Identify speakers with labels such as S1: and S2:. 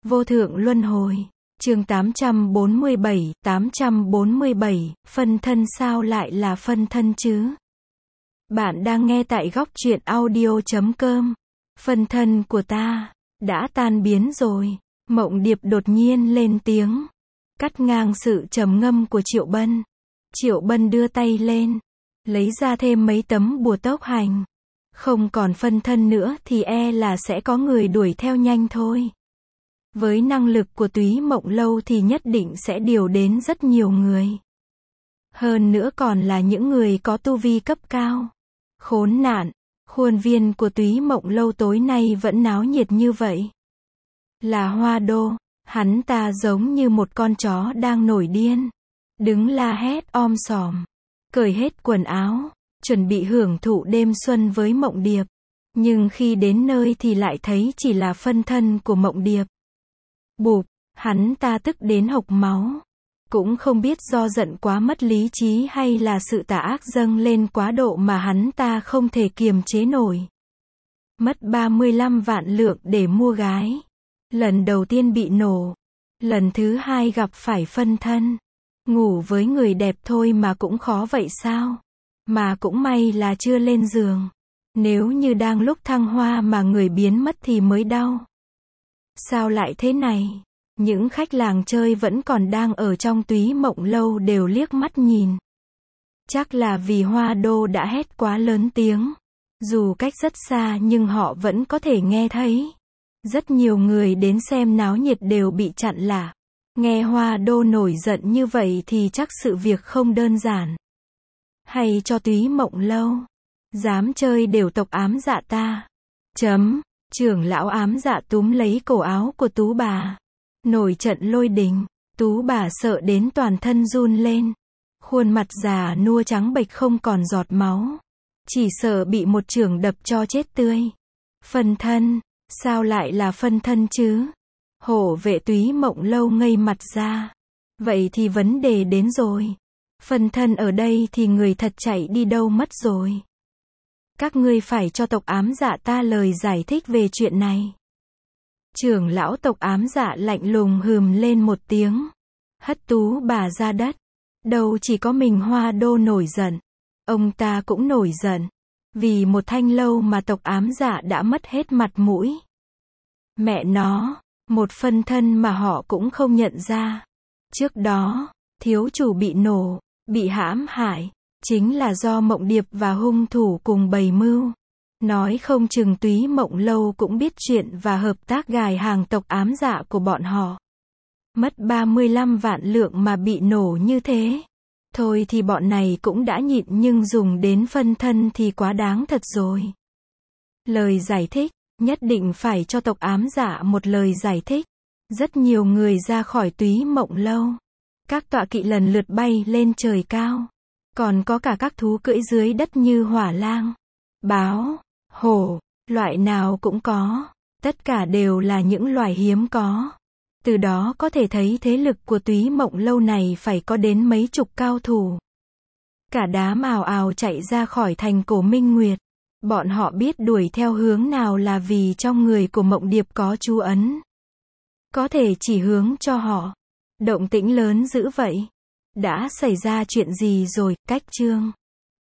S1: Vô thượng luân hồi. Chương 847, phân thân sao lại là phân thân chứ? Bạn đang nghe tại góc truyện audio.com. Phân thân của ta đã tan biến rồi. Mộng Điệp đột nhiên lên tiếng, cắt ngang sự trầm ngâm của Triệu Bân. Triệu Bân đưa tay lên, lấy ra thêm mấy tấm bùa tốc hành. Không còn phân thân nữa thì e là sẽ có người đuổi theo nhanh thôi. Với năng lực của Túy Mộng Lâu thì nhất định sẽ điều đến rất nhiều người. Hơn nữa còn là những người có tu vi cấp cao. Khốn nạn, khuôn viên của Túy Mộng Lâu tối nay vẫn náo nhiệt như vậy. Là Hoa Đô, hắn ta giống như một con chó đang nổi điên. Đứng la hét om sòm, cởi hết quần áo, chuẩn bị hưởng thụ đêm xuân với Mộng Điệp. Nhưng khi đến nơi thì lại thấy chỉ là phân thân của Mộng Điệp. Bụp, hắn ta tức đến hộc máu. Cũng không biết do giận quá mất lý trí hay là sự tà ác dâng lên quá độ mà hắn ta không thể kiềm chế nổi. Mất 35 vạn lượng để mua gái. Lần đầu tiên bị nổ. Lần thứ hai gặp phải phân thân. Ngủ với người đẹp thôi mà cũng khó vậy sao? Mà cũng may là chưa lên giường. Nếu như đang lúc thăng hoa mà người biến mất thì mới đau. Sao lại thế này? Những khách làng chơi vẫn còn đang ở trong Túy Mộng Lâu đều liếc mắt nhìn. Chắc là vì Hoa Đô đã hét quá lớn tiếng. Dù cách rất xa nhưng họ vẫn có thể nghe thấy. Rất nhiều người đến xem náo nhiệt đều bị chặn lại. Nghe Hoa Đô nổi giận như vậy thì chắc sự việc không đơn giản. Hay cho Túy Mộng Lâu. Dám chơi đều tộc ám dạ ta. Trưởng lão ám dạ túm lấy cổ áo của Tú bà. Nổi trận lôi đình. Tú bà sợ đến toàn thân run lên. Khuôn mặt già nua trắng bệch không còn giọt máu. Chỉ sợ bị một chưởng đập cho chết tươi. Phân thân, sao lại là phân thân chứ? Hổ vệ Túy Mộng Lâu ngây mặt ra. Vậy thì vấn đề đến rồi. Phân thân ở đây thì người thật chạy đi đâu mất rồi? Các ngươi phải cho tộc ám dạ ta lời giải thích về chuyện này. Trưởng lão tộc ám dạ lạnh lùng hừm lên một tiếng. Hất Tú bà ra đất. Đâu chỉ có mình Hoa Đô nổi giận. Ông ta cũng nổi giận. Vì một thanh lâu mà tộc ám dạ đã mất hết mặt mũi. Mẹ nó, một phân thân mà họ cũng không nhận ra. Trước đó, thiếu chủ bị nổ, bị hãm hại. Chính là do Mộng Điệp và hung thủ cùng bày mưu. Nói không chừng Túy Mộng Lâu cũng biết chuyện và hợp tác gài hàng tộc ám dạ của bọn họ. Mất 35 vạn lượng mà bị nổ như thế. Thôi thì bọn này cũng đã nhịn nhưng dùng đến phân thân thì quá đáng thật rồi. Lời giải thích, nhất định phải cho tộc ám dạ một lời giải thích. Rất nhiều người ra khỏi Túy Mộng Lâu. Các tọa kỵ lần lượt bay lên trời cao. Còn có cả các thú cưỡi dưới đất như hỏa lang, báo, hổ, loại nào cũng có. Tất cả đều là những loài hiếm có. Từ đó có thể thấy thế lực của Túy Mộng Lâu này phải có đến mấy chục cao thủ. Cả đám ào ào chạy ra khỏi thành Cổ Minh Nguyệt. Bọn họ biết đuổi theo hướng nào là vì trong người của Mộng Điệp có chú ấn. Có thể chỉ hướng cho họ. Động tĩnh lớn dữ vậy. Đã xảy ra chuyện gì rồi? Cách chương